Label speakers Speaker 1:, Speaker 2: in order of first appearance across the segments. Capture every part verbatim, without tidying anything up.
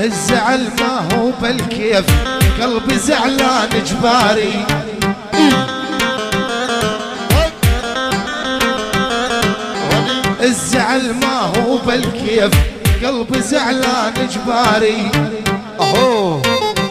Speaker 1: الزعل ما هو بالكيف، قلبي زعلان جباري. الزعل ما هو بالكيف، قلبي زعلان جباري.
Speaker 2: اهو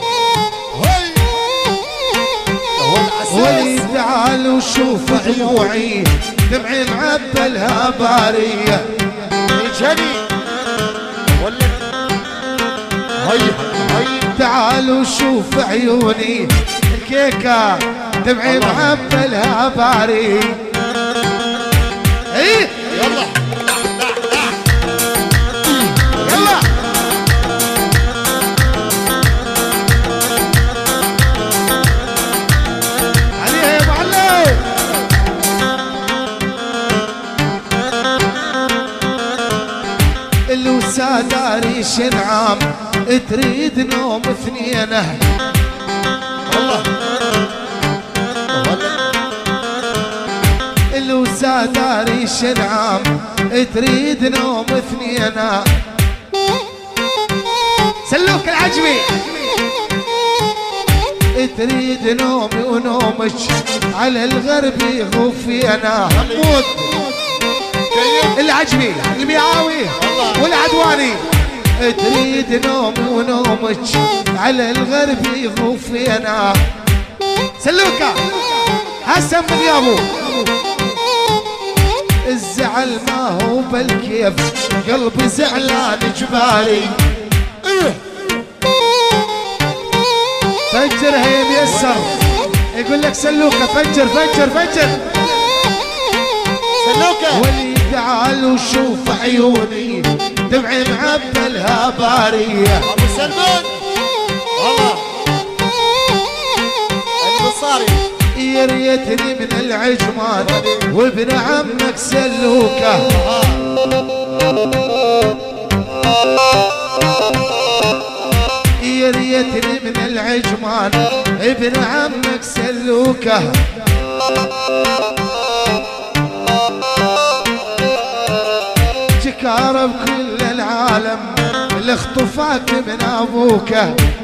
Speaker 1: ولي تعال وشوف عيوعي دمعي معبلها بارية.
Speaker 2: جني ولا هي هي
Speaker 1: تعال وشوف عيوني الكيكة دمعي معبلها باري. ايه
Speaker 2: يلا
Speaker 1: يلا عليها يا ابو علي. الوسا داري شنعام تريد نوم اثنينه.
Speaker 2: والله
Speaker 1: الوسا داري شنعام تريد نوم اثنينه. سلوك العجمي تريد نومي ونومك على الغرب يغفينا. حمود العجمي الميعاوي والعدواني تريد نومي ونومك على الغرب يغفينا. سلوكة حسن من يابو. الزعل ما هو بالكيف، قلبي زعلان جباري. فجر هي ميسر يقول لك سلوكة فجر فجر فجر
Speaker 2: سلوكة.
Speaker 1: ولي تعال وشوف عيوني دمعي معبلها بارية.
Speaker 2: ابو سلمان والله البصاري.
Speaker 1: يا ريتني من العجمان وابن عمك سلوكة. يا ريتني من العجمان ابن عمك سلوكة. جكار بكل العالم اللي اخطفاك من ابوك.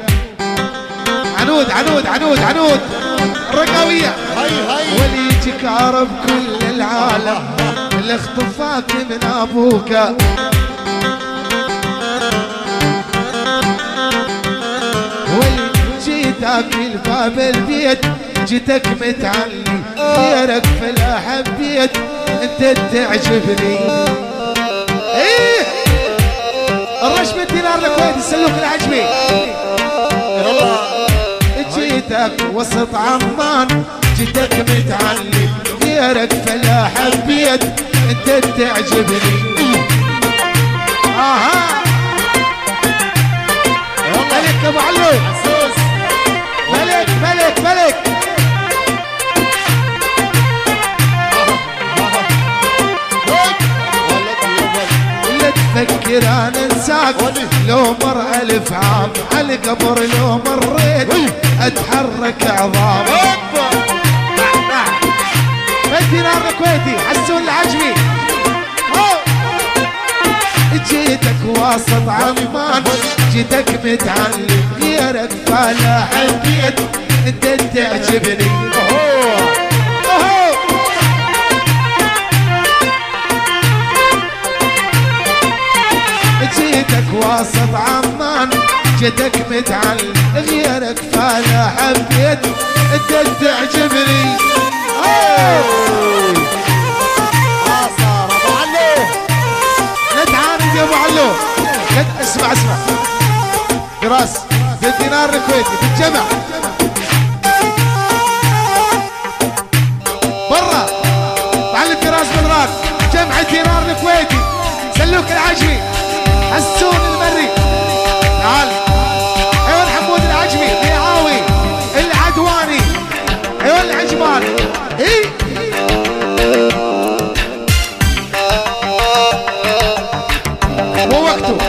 Speaker 1: عنود عنود عنود عنود الرقاوية.
Speaker 2: هي هي
Speaker 1: ولي جكار بكل العالم اللي اخطفاك من ابوك. ولي جيتك الباب البيت جيتك متعلي غيرك فلا حبيت انت تعجبني. ايه الرشمة دينار الكويتي سلوك العجمي. جيتك وسط عمان جيتك متعلي غيرك فلا حبيت انت تعجبني. اها ملك ابو علو ملك ملك ملك. لا تفكر انا انساك لو مر الف عام على قبر لو مريت اتحرك عظام. بدي نار كويتي حسون العجمي. جيتك واسط عمان جيتك متعلم غيرك فلا حبيت انت تعجبني. جيتك واسط عمان جيتك متعلم غيرك فلا حبيت انت تعجبني.
Speaker 2: صار ابو علو
Speaker 1: لا تعاند يا ابو علو. لا اسمع اسمع فراس بالدينار الكويتي بالجمع برا معلم فراس بدران جمع الدينار الكويتي سلوك العجمي حسون المري. تعال ايوه حمود العجمي ميعاوي العدواني ايوه العجمان. اي مو وقته.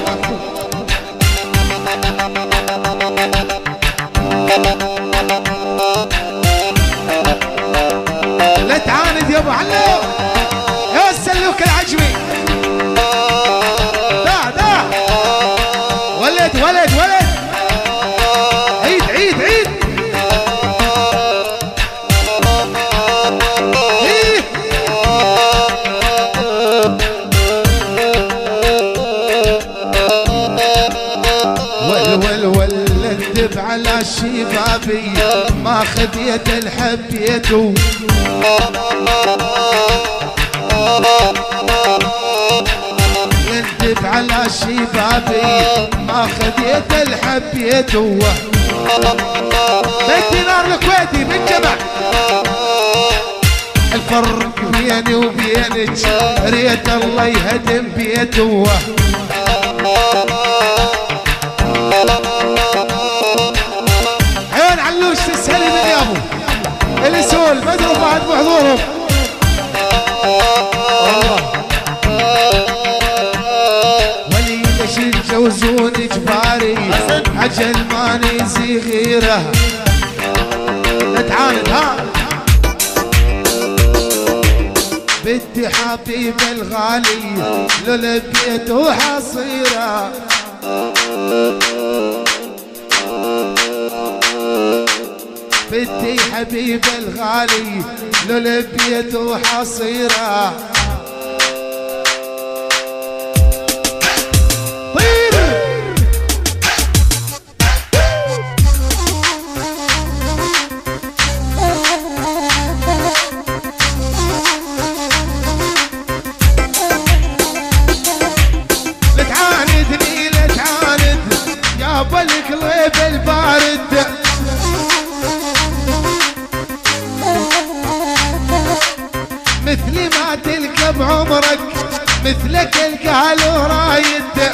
Speaker 1: لا تعاند يا ابو علو يا سلوك العجمي. دا دا على الشبابي ما خذيت الحبيته يندب على الشبابي ما خذيت الحبيته بيت نار الكويتي بالجمع الفرق بيني وبينك ريت الله يهدم بيته عيون علوش تسهلي من يابو الاسول مدروا بعد بحضورهم ولي ليش تجوزون جباري عجل ماني صغيره نتعاند ها بدي حبيب الغالي لو لبيته حصيره بدي حبيب الغالي لو لبيته حصيره القلب البارد مثلي ما تلقى بعمرك مثلك القال ورايد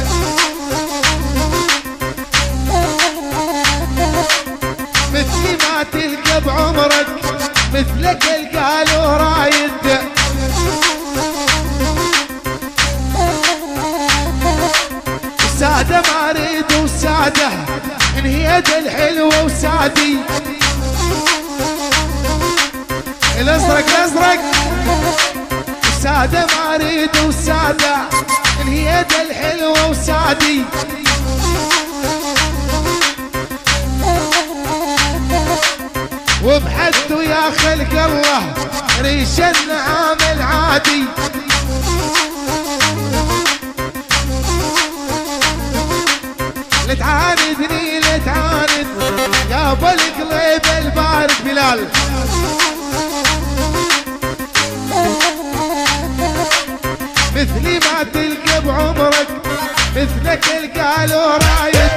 Speaker 1: مثلي ما تلقى بعمرك مثلك القال ورايد سادة ما اريد وسادة انهيت الحلوة وسادي الازرق الازرق سادة ما اريد وسادة انهيت الحلوة وسادي وبحده يا خلق الله ريش النعام العادي لا تعاندني لا تعاند يا ابو القلب البارد بلال مثلي ما تلقى بعمرك مثلك القال ورايد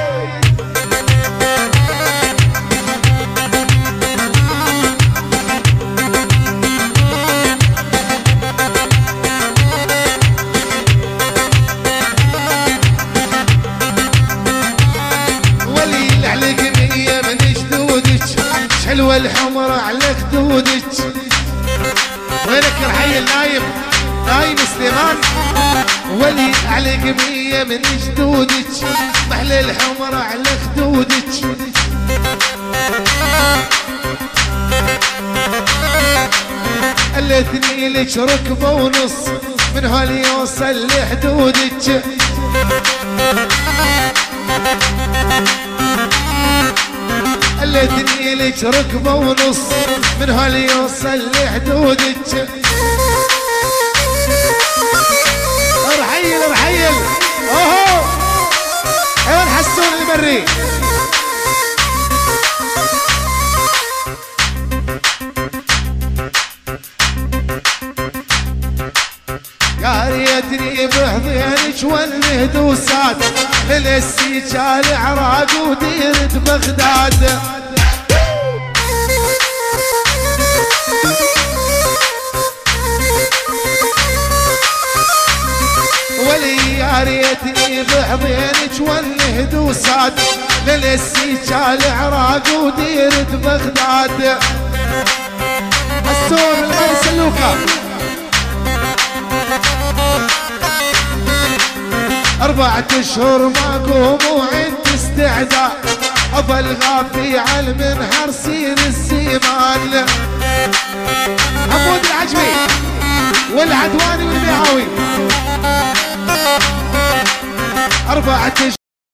Speaker 1: حلوة الحمرة على خدودك وينك يا الحي النايم نايم سليمان ولي على قمية من جدودك محلى الحمرة على خدودك الاثنين لك ركبة ونص من هالي يوصل لحدودك الاثنين لك ركبة ونص من هالي يوصل لحدودك ارحيل ارحيل اوهو ايوه حسون المري يا ريتني بحضينك والمهدوسات للسيجال عراق وديرة بغداد ولي يا ريتني بحضينك والمهدوسات للسيجال عراق وديرة بغداد حسون الغيس اللوكا أربعة أشهر ماكو مو عند استعداد أظل غافي على المنحر سير السيمان حمود العجمي والعدواني والبيعاوي أربعة